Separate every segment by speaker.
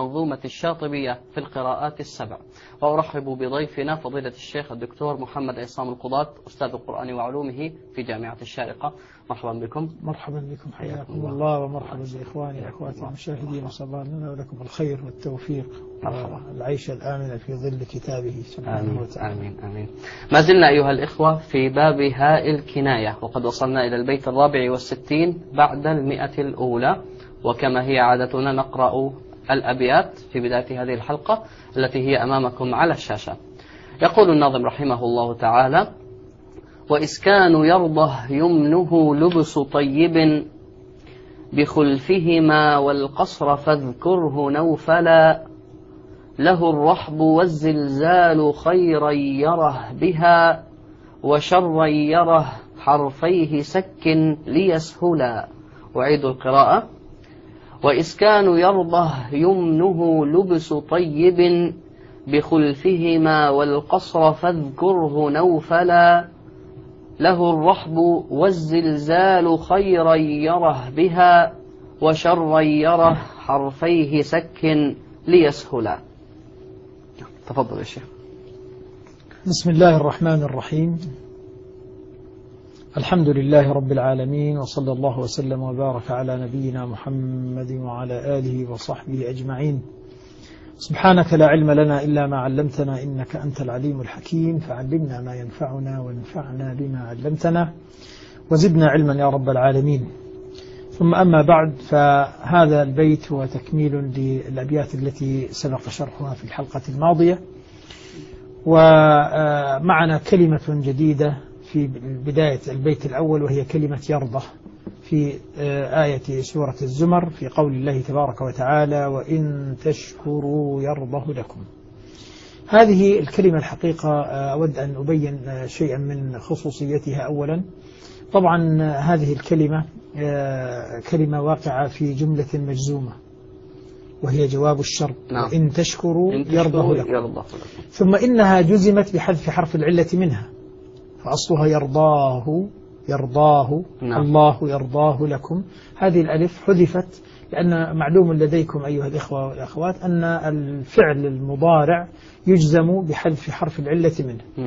Speaker 1: منظومة الشاطبية في القراءات السبع. وأرحب بضيفنا فضيلة الشيخ الدكتور محمد عصام القضاة أستاذ القرآن وعلومه في جامعة الشارقة. مرحبا بكم.
Speaker 2: مرحبا بكم، حياكم الله، ومرحبا بإخواني وأخواتي المشاهدين، وصباح لنا ولكم الخير والتوفيق والعيش الآمن في ظل كتابه سبحانه وتعالى.
Speaker 1: آمين آمين. ما زلنا أيها الإخوة في باب هاء الكناية، وقد وصلنا إلى البيت 64 بعد 100 الأولى، وكما هي عادتنا نقرأ الأبيات في بداية هذه الحلقة التي هي أمامكم على الشاشة. يقول الناظم رحمه الله تعالى: وإسكان يرضه يمنه لبس طيب بخلفهما والقصر فاذكره نوفلا له الرحب والزلزال خيرا يره بها وشرا يره حرفيه سك ليسهلا. أعيد القراءة: وإسكان يرضه يمنه لبس طيب بخلفهما والقصر فاذكره نوفلا له الرحب والزلزال خيرا يره بها وشرا يره حرفيه سك ليسهلا. تفضل يا شيخ.
Speaker 2: بسم الله الرحمن الرحيم. الحمد لله رب العالمين، وصلى الله وسلم وبارك على نبينا محمد وعلى آله وصحبه أجمعين. سبحانك لا علم لنا إلا ما علمتنا إنك أنت العليم الحكيم، فعلمنا ما ينفعنا وانفعنا بما علمتنا وزدنا علما يا رب العالمين. ثم أما بعد، فهذا البيت هو تكميل للأبيات التي سبق شرحها في الحلقة الماضية، ومعنا كلمة جديدة في بداية البيت الأول، وهي كلمة يرضى في آية سورة الزمر في قول الله تبارك وتعالى: وإن تشكروا يرضه لكم. هذه الكلمة الحقيقة أود أن أبين شيئا من خصوصيتها. أولا، طبعا هذه الكلمة كلمة واقعة في جملة مجزومة وهي جواب الشرط.
Speaker 1: نعم.
Speaker 2: وإن تشكروا يرضه لكم. ثم إنها جزمت بحذف حرف العلة منها، فأصلها يرضاه
Speaker 1: نعم.
Speaker 2: الله يرضاه لكم. هذه الألف حذفت لأن معلوم لديكم أيها الإخوة والأخوات أن الفعل المضارع يجزم بحذف حرف العلة منه.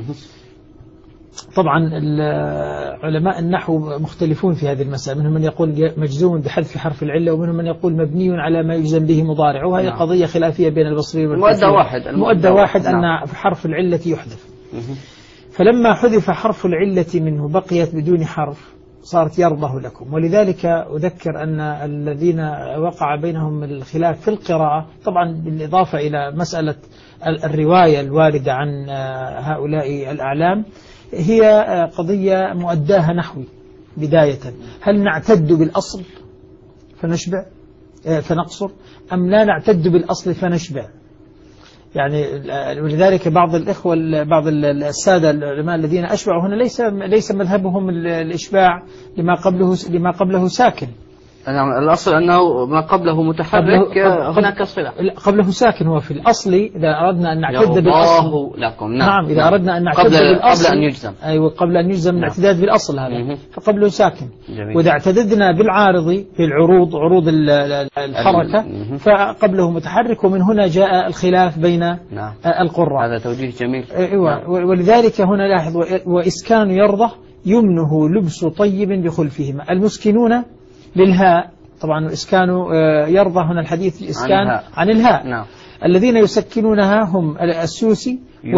Speaker 2: طبعا علماء النحو مختلفون في هذه المسألة، منهم من يقول مجزوم بحذف حرف العلة، ومنهم من يقول مبني على ما يجزم به مضارع، وهي
Speaker 1: نعم.
Speaker 2: قضية خلافية بين البصري والكوفي. المؤدى واحد أن حرف العلة يحذف. فلما حذف حرف العلة منه بقيت بدون حرف، صارت يرضه لكم. ولذلك أذكر أن الذين وقع بينهم الخلاف في القراءة، طبعا بالإضافة إلى مسألة الرواية الواردة عن هؤلاء الأعلام، هي قضية مؤداها نحوي بداية. هل نعتد بالأصل فنشبع فنقصر، أم لا نعتد بالأصل فنشبع؟ يعني ولذلك بعض الإخوة بعض السادة العلماء الذين أشبعوا هنا ليس مذهبهم الإشباع لما قبله ساكن.
Speaker 1: نعم، الأصل أنه ما قبله متحرك هناك صلة.
Speaker 2: قبله ساكن. هو في الأصل إذا أردنا أن نعتد بالأصل
Speaker 1: لكم.
Speaker 2: نعم. إذا أردنا أن نعتد بالأصل
Speaker 1: قبل أن يجزم.
Speaker 2: أيوة، قبل أن يجزم الاعتداد بالأصل هذا فقبله ساكن.
Speaker 1: جميل.
Speaker 2: وإذا اعتددنا بالعارض بالعروض، عروض الحركة، فقبله متحرك. ومن هنا جاء الخلاف بين القراء.
Speaker 1: هذا توجيه جميل.
Speaker 2: أيوة. ولذلك هنا لاحظ: وإسكان يرضى يمنه لبس طيب بخلفهما. المسكنون للهاء، طبعا إسكان يرضى هنا الحديث الإسكان عن الهاء.
Speaker 1: نعم.
Speaker 2: الذين يسكنونها هم السوسي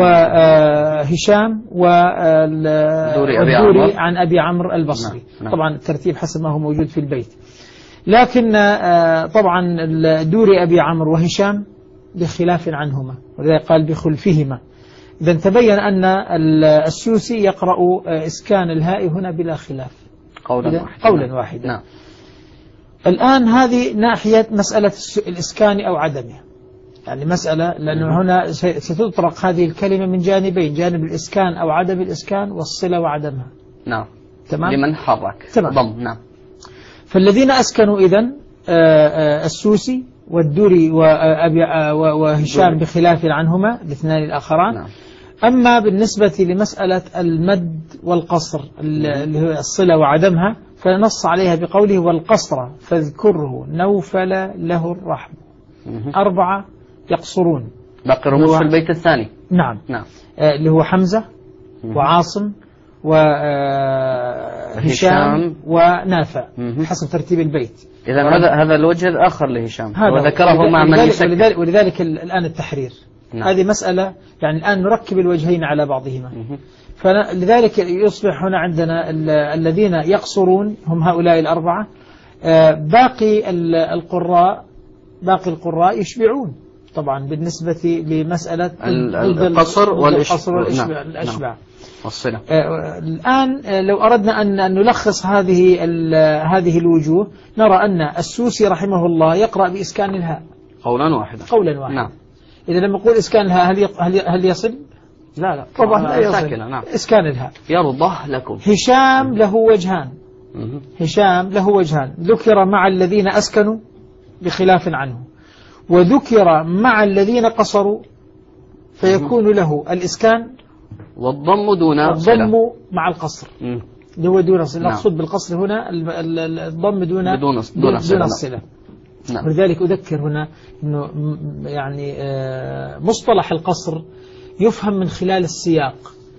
Speaker 2: وهشام والدوري عن أبي عمرو البصري.
Speaker 1: نعم.
Speaker 2: طبعا الترتيب حسب ما هو موجود في البيت، لكن طبعا الدوري أبي عمرو وهشام بخلاف عنهما، ولذلك قال بخلفهما. إذا تبين أن السوسي يقرأ إسكان الهاء هنا بلا خلاف، قولا واحدا.
Speaker 1: نعم.
Speaker 2: الآن هذه ناحية مسألة الإسكان أو عدمه، يعني مسألة، لأنه هنا ستطرق هذه الكلمة من جانبين: جانب الإسكان أو عدم الإسكان، والصلة وعدمها.
Speaker 1: نعم.
Speaker 2: تمام.
Speaker 1: لمن حرك ضم. نعم.
Speaker 2: فالذين أسكنوا إذن السوسي والدوري وهشام بخلاف عنهما الاثنان الآخران.
Speaker 1: نعم.
Speaker 2: أما بالنسبة لمسألة المد والقصر اللي هو الصلة وعدمها، فنص عليها بقوله: والقصر فاذكره نوفل له الرحم. 4 يقصرون.
Speaker 1: باقي الرموز في البيت الثاني.
Speaker 2: نعم
Speaker 1: نعم.
Speaker 2: اللي هو حمزة وعاصم وهشام ونافع حسب ترتيب البيت.
Speaker 1: إذا هذا الوجه الآخر لهشام وذكره مع من يسكن.
Speaker 2: ولذلك الآن التحرير. نعم. هذه مسألة يعني الآن نركب الوجهين على بعضهما. فلذلك يصبح هنا عندنا الذين يقصرون هم هؤلاء 4. باقي القراء يشبعون طبعا بالنسبة لمسألة
Speaker 1: القصر
Speaker 2: والإشباع.
Speaker 1: نعم. والصلة.
Speaker 2: الآن لو أردنا أن نلخص هذه الوجوه نرى أن السوسي رحمه الله يقرأ بإسكان الهاء
Speaker 1: قولا واحدا.
Speaker 2: نعم. إذا لما نقول إسكان الهاء هل يصل؟
Speaker 1: لا
Speaker 2: طبعا لا يصل.
Speaker 1: ساكنة. نعم.
Speaker 2: إسكان الهاء.
Speaker 1: يرضى لكم.
Speaker 2: هشام له وجهان ذكر مع الذين أسكنوا بخلاف عنه، وذكر مع الذين قصروا فيكون له الإسكان
Speaker 1: والضم دون
Speaker 2: الضم مع القصر اللي هو دون الصلة. نقصد بالقصر هنا الضم دون الصلة.
Speaker 1: نعم.
Speaker 2: ولذلك أذكر هنا أنه يعني مصطلح القصر يفهم من خلال السياق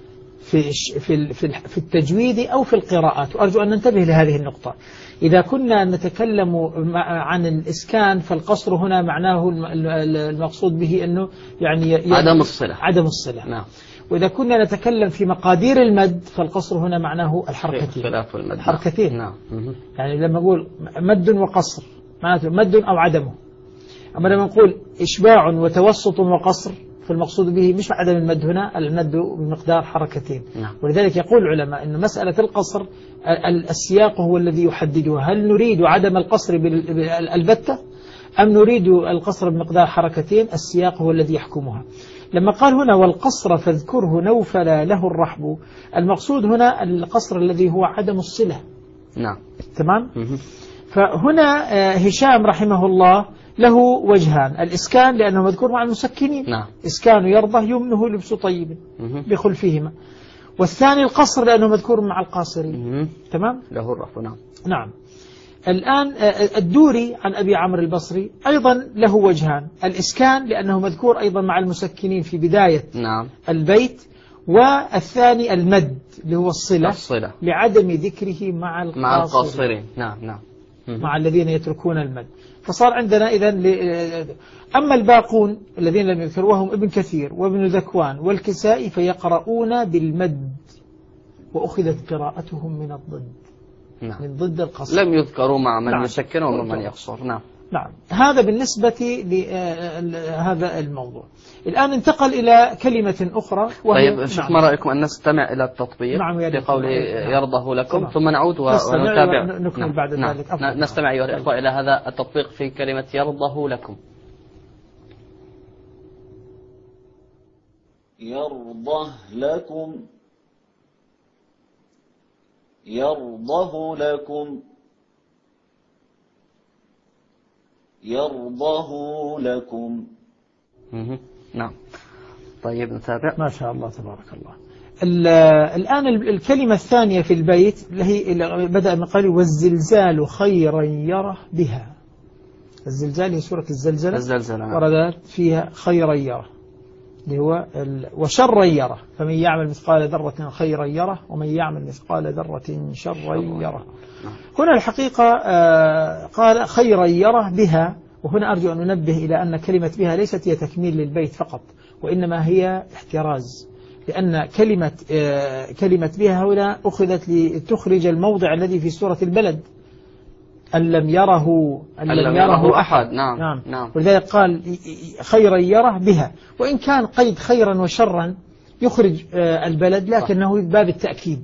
Speaker 2: في التجويد أو في القراءات، وأرجو أن ننتبه لهذه النقطة. إذا كنا نتكلم عن الإسكان فالقصر هنا معناه المقصود به أنه يعني عدم الصلة.
Speaker 1: نعم.
Speaker 2: وإذا كنا نتكلم في مقادير المد فالقصر هنا معناه الحركتين.
Speaker 1: نعم.
Speaker 2: يعني لما نقول مد وقصر معناته مد أو عدمه. أما لما نقول إشباع وتوسط وقصر فالمقصود به مش عدم المد هنا، المد بمقدار حركتين.
Speaker 1: نعم.
Speaker 2: ولذلك يقول العلماء أن مسألة القصر السياق هو الذي يحددها، هل نريد عدم القصر البتة أم نريد القصر بمقدار حركتين؟ السياق هو الذي يحكمها. لما قال هنا والقصر فاذكره نوفل له الرحب، المقصود هنا القصر الذي هو عدم الصلة.
Speaker 1: نعم.
Speaker 2: تمام. فهنا هشام رحمه الله له وجهان، الإسكان لأنه مذكور مع المسكنين.
Speaker 1: نعم.
Speaker 2: إسكان يرضى يمنه لبس طيب بخلفهما. والثاني القصر لأنه مذكور مع القاصرين. تمام.
Speaker 1: له الرفع. نعم.
Speaker 2: نعم. الآن الدوري عن أبي عمرو البصري أيضا له وجهان، الإسكان لأنه مذكور أيضا مع المسكنين في بداية
Speaker 1: نعم.
Speaker 2: البيت، والثاني المد اللي هو الصلة لعدم ذكره مع القاصرين.
Speaker 1: نعم. نعم.
Speaker 2: مع الذين يتركون المد. فصار عندنا إذن أما الباقون الذين لم يذكروهم ابن كثير وابن ذكوان والكسائي فيقرؤون بالمد، وأخذت قراءتهم من الضد.
Speaker 1: نعم.
Speaker 2: من ضد القصر،
Speaker 1: لم يذكروا مع من يسكن ومن يقصر. نعم.
Speaker 2: نعم. هذا بالنسبة لهذا الموضوع. الآن انتقل إلى كلمة أخرى
Speaker 1: طيب شيخ، ما رأيكم أن نستمع إلى التطبيق بقوله يرضه لكم ثم نعود ونتابع
Speaker 2: نكمل بعد ذلك.
Speaker 1: نستمع أيها الإخوة إلى هذا التطبيق في كلمة يرضه لكم.
Speaker 3: يرضه لكم، يرضه لكم، يرضه لكم.
Speaker 1: نعم. طيب نتابع.
Speaker 2: ما شاء الله تبارك الله. الآن الكلمة الثانية في البيت اللي بدأ من قال والزلزال خيرا يره بها. الزلزال هي سورة الزلزلة. وردت فيها خيرا يره اللي هو وشرا يره، فمن يعمل مثقال ذرة خيرا يره ومن يعمل مثقال ذرة شرا يره. هنا الحقيقة قال خيرا يره بها، وهنا أرجو أن ننبه إلى أن كلمة بها ليست هي تكميل للبيت فقط، وإنما هي احتراز، لأن كلمة بها هنا أخذت لتخرج الموضع الذي في سورة البلد أن لم يره أحد.
Speaker 1: نعم.
Speaker 2: ولذلك قال خيرا يره بها، وإن كان قيد خيرا وشرا يخرج البلد لكنه من باب التأكيد،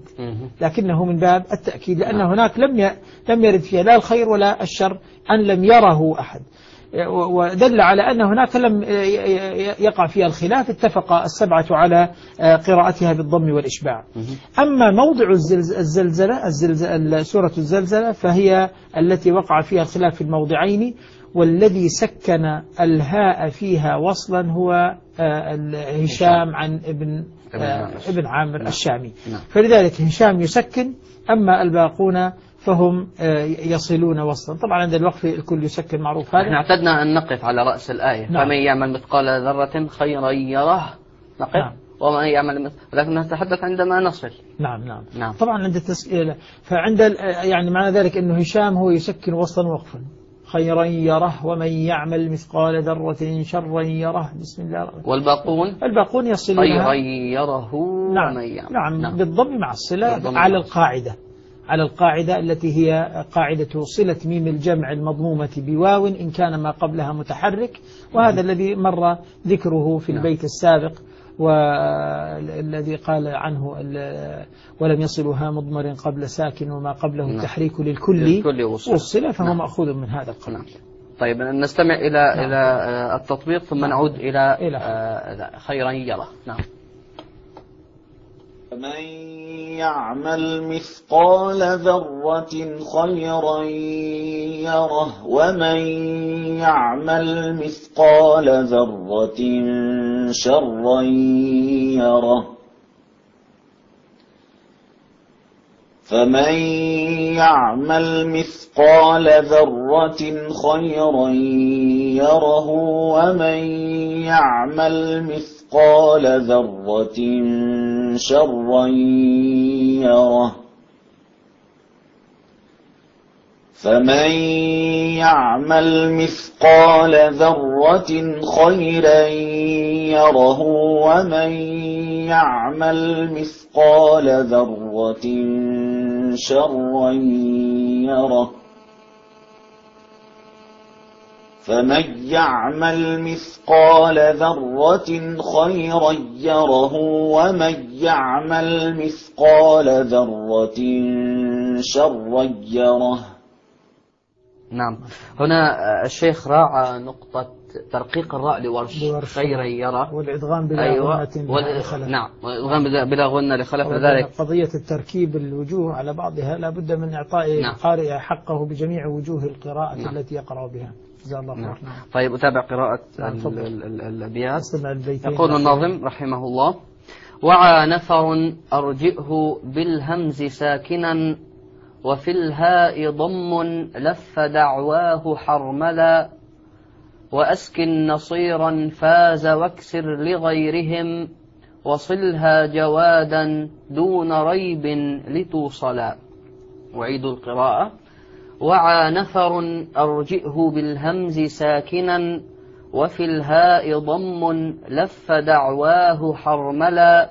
Speaker 2: لأن هناك لم يرد فيها لا الخير ولا الشر أن لم يره أحد، ودل على أن هناك لم يقع فيها الخلاف، اتفق السبعة على قراءتها بالضم والإشباع. أما موضع سورة الزلزلة فهي التي وقع فيها الخلاف في الموضعين، والذي سكن الهاء فيها وصلا هو هشام عن ابن ابن عامر الشامي. فلذلك هشام يسكن، أما الباقون فهم يصلون وصلا. طبعا عند الوقف الكل يسكن، معروف هذا.
Speaker 1: احنا اعتدنا أن نقف على رأس الآية. نعم. فمن يعمل مثقال ذرة خيرا يره نقف. نعم. ومن يعمل لكن نتحدث عندما نصل.
Speaker 2: نعم نعم, نعم. طبعا عند التسئيل، فعند يعني معنى ذلك أنه هشام هو يسكن وصلا وقفا. خيرا يره ومن يعمل مثقال ذرة شرا يره. بسم الله. والباقون يصلون
Speaker 1: خيرا يره.
Speaker 2: نعم. نعم. نعم بالضم مع الصلة على القاعدة التي هي قاعدة صلة ميم الجمع المضمومة بواو إن كان ما قبلها متحرك، وهذا الذي مر ذكره في البيت السابق، والذي قال عنه ولم يصلها مضمر قبل ساكن وما قبله التحريك للكل والصلة، فهو مأخوذ من هذا القلم.
Speaker 1: طيب نستمع إلى التطبيق ثم نعود إلى خيرا يره. نعم.
Speaker 3: من يعمل مثقال ذرة خيرا يره ومن يعمل مثقال ذرة شرا يره. فمن يعمل مثقال ذرة خيرا يره ومن يعمل مثقال ذرة شرا يره. فمن يعمل مثقال ذرة خيرا يره ومن يعمل مثقال ذرة شرا يره. فمن يعمل مثقال ذرة خيرا يره ومن يعمل مثقال ذرة شرا يره.
Speaker 1: نعم. هنا الشيخ راعى نقطة ترقيق الراء لورش خيرا يره
Speaker 2: والإدغام بلا غنة لخلف.
Speaker 1: نعم، والإدغام بلا غنة لخلف. ذلك
Speaker 2: قضية التركيب الوجوه على بعضها لا بد من إعطاء القارئ حقه بجميع وجوه القراءة التي يقرأ بها. جزاه الله خير.
Speaker 1: طيب أتابع قراءة الأبيات. يقول الناظم رحمه الله: وعى نفر أرجئه بالهمز ساكنا وفي الهاء ضم لف دعواه حرملا وأسكن نصيرا فاز واكسر لغيرهم وصلها جوادا دون ريب لتوصلا. وعيد القراءة: وعى نفر أرجئه بالهمز ساكنا وفي الهاء ضم لف دعواه حرملا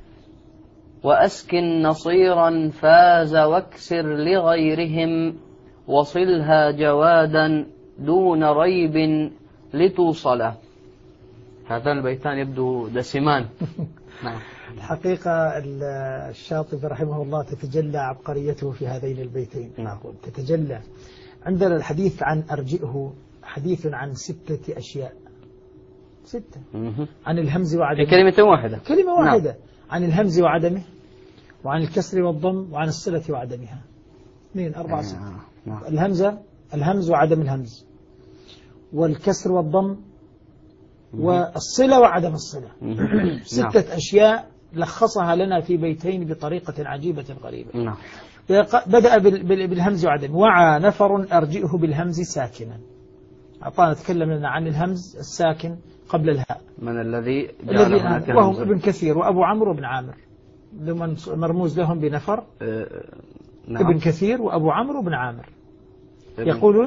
Speaker 1: وأسكن نصيرا فاز واكسر لغيرهم وصلها جوادا دون ريب لتوصلا. هذا البيتان يبدو دسمان. نعم.
Speaker 2: الحقيقة الشاطبي رحمه الله تتجلى عبقريته في هذين البيتين.
Speaker 1: نعم.
Speaker 2: تتجلى. عندنا الحديث عن أرجئه حديث عن 6 أشياء. 6 عن الهمز وعدمه.
Speaker 1: كلمة واحدة.
Speaker 2: نعم. عن الهمز وعدمه، وعن الكسر والضم، وعن الصلة وعدمها. 2 4 6. الهمز وعدم الهمز، والكسر والضم، والصلة وعدم الصلة. 6 أشياء لخصها لنا في بيتين بطريقة عجيبة غريبة. بدأ بالهمز وعدم. وعى نفر أرجئه بالهمز ساكنا. أعطانا تكلم لنا عن الهمز الساكن قبل الهاء.
Speaker 1: من الذي
Speaker 2: وهم ابن كثير وأبو عمرو وابن عامر، مرموز لهم بنفر. نعم. ابن كثير وأبو عمرو وابن عامر يقولون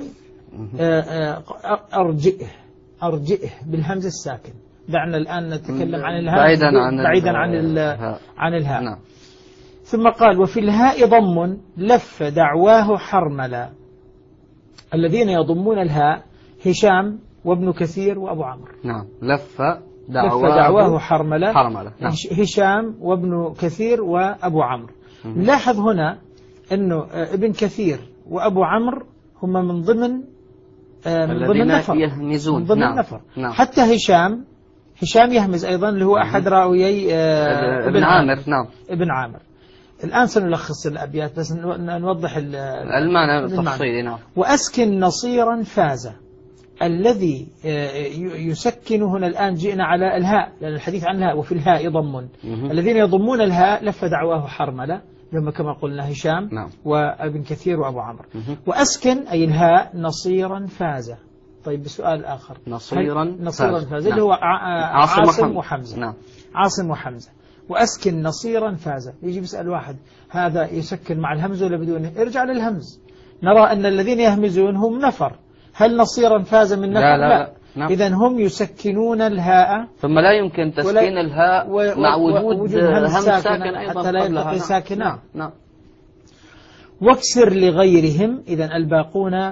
Speaker 2: أرجئه بالهمز الساكن. دعنا الآن نتكلم عن الهمز بعيدا عن الهاء.
Speaker 1: نعم.
Speaker 2: ثم قال: وفي الهاء ضم لف دعواه حرملا. الذين يضمون الهاء هشام وابن كثير وأبو عمرو.
Speaker 1: نعم. لف دعواه
Speaker 2: حرملا.
Speaker 1: نعم.
Speaker 2: هشام وابن كثير وأبو عمرو. نلاحظ هنا أنه ابن كثير وأبو عمرو هم من ضمن نفر
Speaker 1: يهمزون.
Speaker 2: من ضمن نفر. نعم. حتى هشام يهمز أيضا، اللي هو أحد راويي
Speaker 1: ابن عامر. نعم.
Speaker 2: ابن عامر. الآن سنلخص الأبيات بس نوضح
Speaker 1: المعنى التفصيلي. نعم.
Speaker 2: وأسكن نصيرا فاز. الذي يسكن هنا الآن جئنا على الهاء لأن الحديث عن الهاء وفي الهاء ضم. الذين يضمون الهاء لف دعواه حرملة لما كما قلنا هشام وابن كثير وأبو عمرو. وأسكن أي الهاء نصيرا فاز. طيب بسؤال آخر
Speaker 1: نصيرا
Speaker 2: فاز اللي هو عاصم وحمزة. عاصم وحمزة وأسكن نصيرا فاز. يجي بيسأل واحد هذا يسكن مع الهمز ولا بدونه؟ ارجع للهمز. نرى أن الذين يهمزون هم نفر. هل نصيرا فاز من نفر؟ لا. إذن هم يسكنون الهاء
Speaker 1: ثم لا يمكن تسكين الهاء مع وجود همز ساكن أيضا
Speaker 2: حتى لا يلتقي ساكنان.
Speaker 1: نعم.
Speaker 2: واكسر لغيرهم إذن الباقون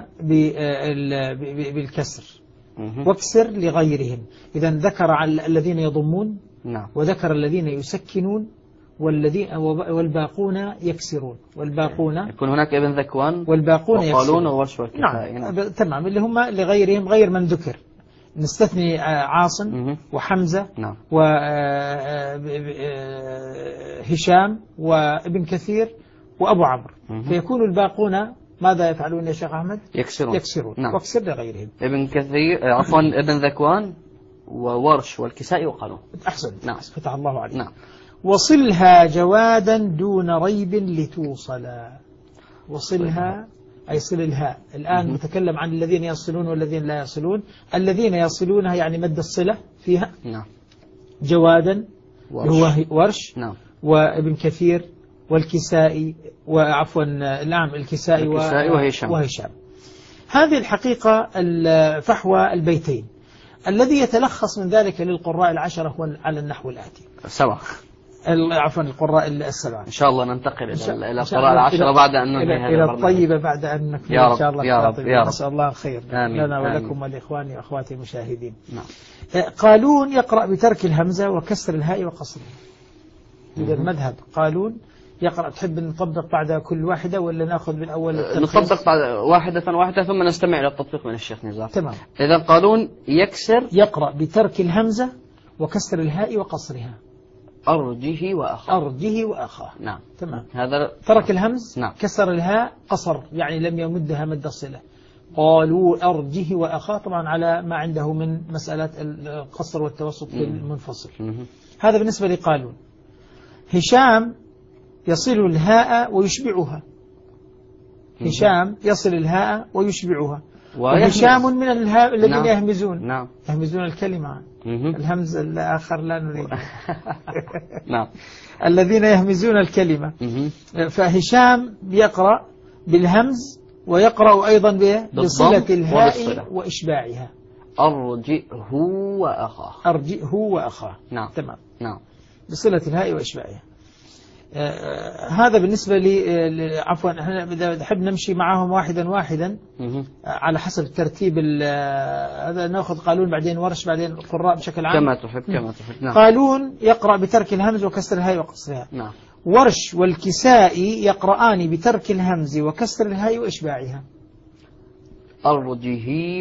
Speaker 2: بالكسر. واكسر لغيرهم إذن ذكر على الذين يضمون وذكر الذين يسكنون والباقون يكسرون والباقون
Speaker 1: يكون هناك ابن ذكوان
Speaker 2: والباقون
Speaker 1: يكسرون وورش
Speaker 2: والكسائي. تمام اللي هم لغيرهم غير من ذكر. نستثني عاصم وحمزة وهشام وابن كثير وأبو عمرو. فيكون الباقون ماذا يفعلون يا شيخ أحمد؟ يكسرون. واكسر لغيرهم.
Speaker 1: ابن كثير عفوا ابن ذكوان وورش والكسائي وقالون.
Speaker 2: أحسن. فتح الله عليك. وصلها جوادا دون ريب لتوصلا. وصلها أي صل الهاء. الآن نتكلم عن الذين يصلون والذين لا يصلون. الذين يصلونها يعني مد الصلة فيها. جوادا هو ورش وابن كثير والكسائي وعفوا الكسائي وهشام. هذه الحقيقة فحوى البيتين. الذي يتلخص من ذلك للقراء العشرة هو على النحو الآتي. عفوا القراء السبعة.
Speaker 1: إن شاء الله ننتقل إلى القراء العشرة بعد أن ننهي هذا
Speaker 2: البرنامج. إلى الطيبة بعد أن نكمل إن شاء الله.
Speaker 1: يا رب.
Speaker 2: نسأل الله الخير لنا ولكم ولإخواني وأخواتي المشاهدين.
Speaker 1: قالون
Speaker 2: يقرأ بترك الهمزة وكسر الهاء وقصرها. إذا المذهب قالون يقرأ. تحب نطبق بعد كل واحدة ولا نأخذ من أول التلخيص؟
Speaker 1: نطبق بعد واحدة ثم نستمع إلى التطبيق من الشيخ نزار.
Speaker 2: تمام.
Speaker 1: إذا قالون
Speaker 2: يقرأ بترك الهمزة وكسر الهاء وقصرها.
Speaker 1: أرجه وأخاه.
Speaker 2: نعم. تمام.
Speaker 1: هذا
Speaker 2: ترك الهمز. كسر الهاء قصر يعني لم يمدها مد الصلة. قالوا أرجه وأخاه طبعا على ما عنده من مسألة القصر والتوسط في المنفصل. هذا بالنسبة لقالون. هشام يصل الهاء ويشبعها. هشام يصل الهاء ويشبعها. وهشام من الذين يهمزون. يهمزون الكلمة. الهمز الآخر لا نريد. الذين يهمزون الكلمة. فهشام يقرأ بالهمز ويقرأ أيضا بصلة الهاء وإشباعها.
Speaker 1: أرجئه
Speaker 2: وأخاه. تمام. بصلة الهاء وإشباعها. هذا بالنسبة لي عفوا احنا نحب نمشي معهم واحدا على حسب الترتيب. هذا نأخذ قالون بعدين ورش بعدين القراء بشكل عام
Speaker 1: كما تحب.
Speaker 2: قالون يقرأ بترك الهمز وكسر الهاء وقصرها. ورش والكسائي يقرآن بترك الهمز وكسر الهاء وإشباعها.
Speaker 1: أرجه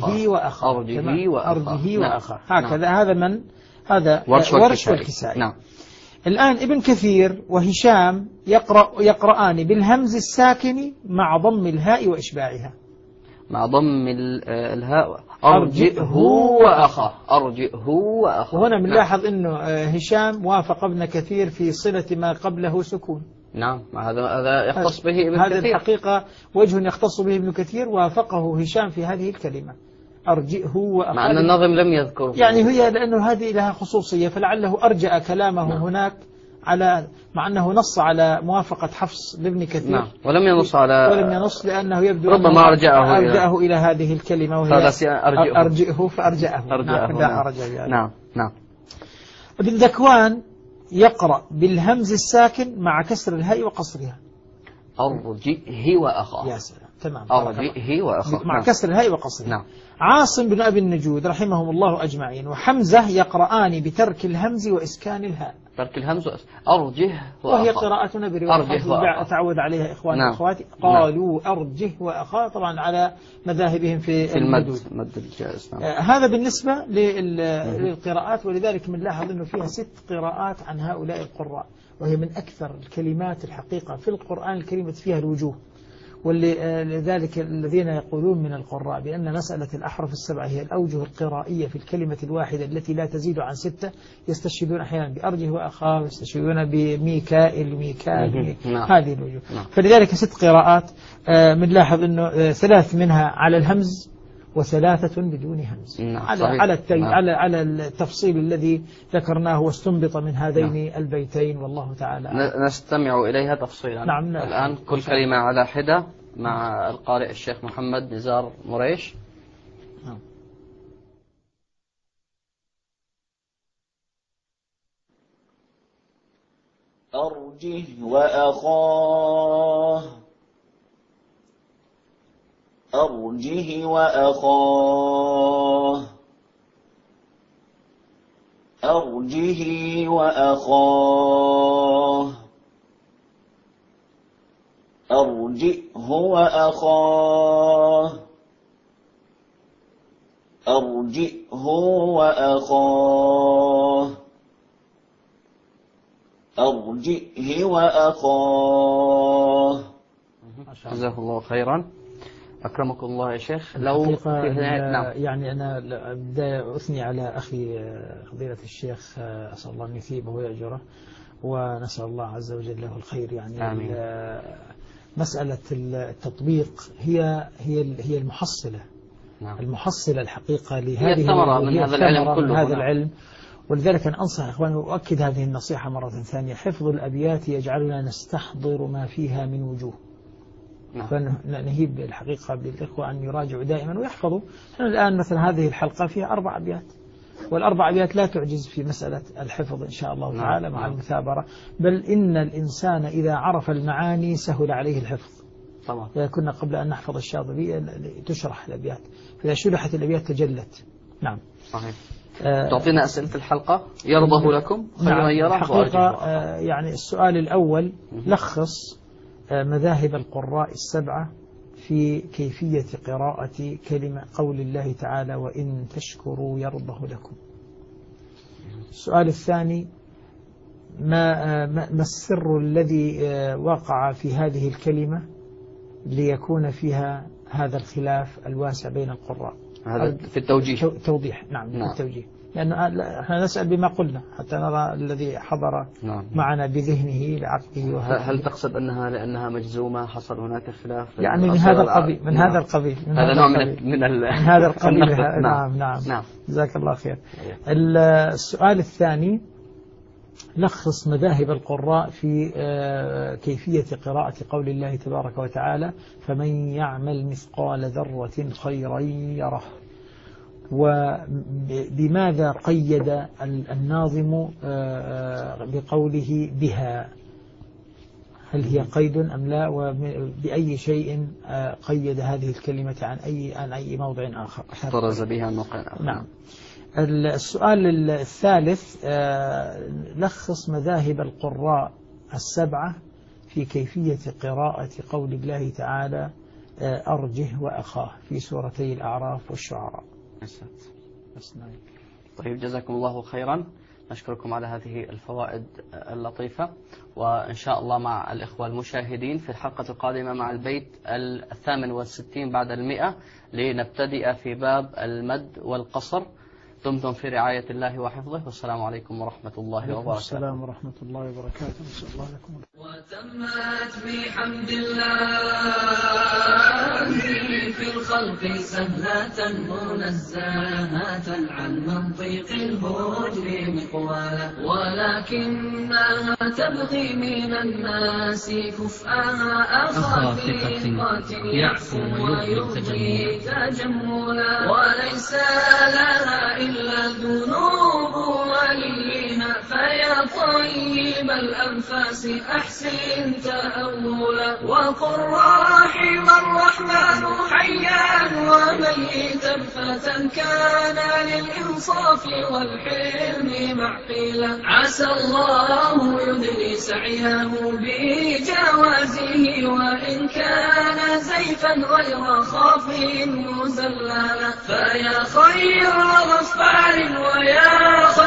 Speaker 1: وأخاه.
Speaker 2: هكذا. هذا من هذا ورش والكسائي. الآن ابن كثير وهشام يقرآن بالهمز الساكن مع ضم الهاء وإشباعها.
Speaker 1: مع ضم الهاء. أرجئه وأخاه.
Speaker 2: وهنا بنلاحظ أنه هشام وافق ابن كثير في صلة ما قبله سكون.
Speaker 1: هذا يختص به ابن كثير.
Speaker 2: هذا الحقيقة وجه يختص به ابن كثير وافقه هشام في هذه الكلمة. أرجئه وأخاه.
Speaker 1: مع أن النظم لم يذكره.
Speaker 2: يعني هي لأنه هذه لها خصوصية فلعله أرجأ كلامه هناك على مع أنه نص على موافقة حفص لابن كثير
Speaker 1: ولم
Speaker 2: ينص لأنه يبدو
Speaker 1: ربما أرجأه
Speaker 2: إلى هذه الكلمة وهي أرجئه فأرجأه.
Speaker 1: نعم.
Speaker 2: ابن ذكوان يقرأ بالهمز الساكن مع كسر الهاء وقصرها.
Speaker 1: أرجئه وأخاه.
Speaker 2: يا سلام. تمام.
Speaker 1: أرجئه وأخاه
Speaker 2: مع كسر الهاء وقصرها. عاصم بن أبي النجود رحمهم الله أجمعين وحمزة يقرآن بترك الهمز وإسكان الهاء.
Speaker 1: ترك الهمز أرجه وأخاه.
Speaker 2: وهي قراءتنا برواية تعود عليها إخواني وأخواتي. قالوا أرجه وأخاه طبعا على مذاهبهم في المدود.
Speaker 1: الجائز.
Speaker 2: هذا بالنسبة للقراءات ولذلك بنلاحظ أنه فيها 6 قراءات عن هؤلاء القراء وهي من أكثر الكلمات الحقيقة في القرآن الكريم فيها الوجوه. ولذلك الذين يقولون من القراء بأن مسألة الأحرف السبعة هي الأوجه القرائية في الكلمة الواحدة التي لا تزيد عن 6 يستشهدون أحيانا بأرجه وأخاه، يستشهدون بميكائيل وميكال، هذه الوجوه. فلذلك 6 قراءات بنلاحظ أنه 3 منها على الهمز و3 بدون همز، على التفصيل الذي ذكرناه واستنبط من هذين البيتين، والله تعالى
Speaker 1: نستمع إليها تفصيلا.
Speaker 2: نعم.
Speaker 1: الآن كل كلمة على حدة مع القارئ الشيخ محمد نزار مريش.
Speaker 3: أرجه وأخاه، أرجه وأخاه، أرجه وأخاه، أرجئه وأخاه، أرجئه وأخاه، أرجئه وأخاه.
Speaker 1: جزاه الله خيرا. أكرمكم الله يا شيخ.
Speaker 2: لو نعم. يعني أنا بداية أثني على أخي فضيلة الشيخ، أسأل الله أن يثيبه ويأجره، ونسأل الله عز وجل له الخير. يعني آمين. مسألة التطبيق هي المحصلة. نعم. المحصلة الحقيقة لهذه
Speaker 1: الثمرة من هذا العلم كله،
Speaker 2: هذا العلم. ولذلك أنا أنصح إخواني وأؤكد هذه النصيحة مرة ثانية: حفظ الأبيات يجعلنا نستحضر ما فيها من وجوه. فنهيب الحقيقة بالإخوة أن يراجعوا دائما ويحفظوا. الآن مثلا هذه الحلقة فيها 4 أبيات، وال4 أبيات لا تعجز في مسألة الحفظ إن شاء الله تعالى مع المثابرة، بل إن الإنسان إذا عرف المعاني سهل عليه الحفظ. طبعا. كنا قبل أن نحفظ الشاطبية تشرح الأبيات، فإذا شرحت الأبيات تجلت. نعم.
Speaker 1: صحيح. تعطينا أسئلة الحلقة يرضه لكم خيرا يره.
Speaker 2: حقيقة يعني السؤال الأول: لخص مذاهب القراء السبعة في كيفية قراءة كلمة قول الله تعالى: وإن تشكروا يرضه لكم. السؤال الثاني: ما السر الذي وقع في هذه الكلمة ليكون فيها هذا الخلاف الواسع بين القراء؟
Speaker 1: هذا في التوجيه.
Speaker 2: توضيح. نعم. في التوجيه، لأنه احنا نسأل بما قلنا حتى نرى الذي حضر معنا بذهنه لعقله.
Speaker 1: هل تقصد أنها لأنها مجزومة حصل هناك خلاف؟
Speaker 2: يعني من هذا القبيل، من هذا القبيل،
Speaker 1: هذا نوع من
Speaker 2: هذا القبيل. نعم. جزاك الله خير. السؤال الثاني: لخص مذاهب القراء في كيفية قراءة قول الله تبارك وتعالى: فمن يعمل مثقال ذرة خيرا يره. وبماذا قيد الناظم بقوله بها؟ هل هي قيد أم لا؟ وبأي شيء قيد هذه الكلمة عن أي موضع آخر؟
Speaker 1: احترز بها موقع آخر.
Speaker 2: نعم. السؤال الثالث: لخص مذاهب القراء السبعة في كيفية قراءة قول الله تعالى: أرجه وأخاه في سورتي الأعراف والشعراء.
Speaker 1: طيب، جزاكم الله خيرا. نشكركم على هذه الفوائد اللطيفة، وإن شاء الله مع الإخوة المشاهدين في الحلقة القادمة مع البيت 68 بعد 100 لنبتدئ في باب المد والقصر. دمتم في رعاية الله وحفظه، والسلام عليكم ورحمة الله وبركاته.
Speaker 2: السلام ورحمة الله وبركاته. نسأل الله لكم.
Speaker 4: وتمت بحمد الله في الخلق سهلة منزهة عن منطق الهجر مقوالا، ولكنها تبغي من الناس كفءها أخافقة يعفو ويبغي تجملا، وليس لها إلا الذنوب وليها، فيا طيب الأنفاس أحسن تأولا، وقل رحم الرحمن حيا وميتا فتى كان للإنصاف والحلم معقلا، عسى الله يدري سعيه بجوازه، وإن كان زيفا غير خاف مزللا، فيا خير غفار ويا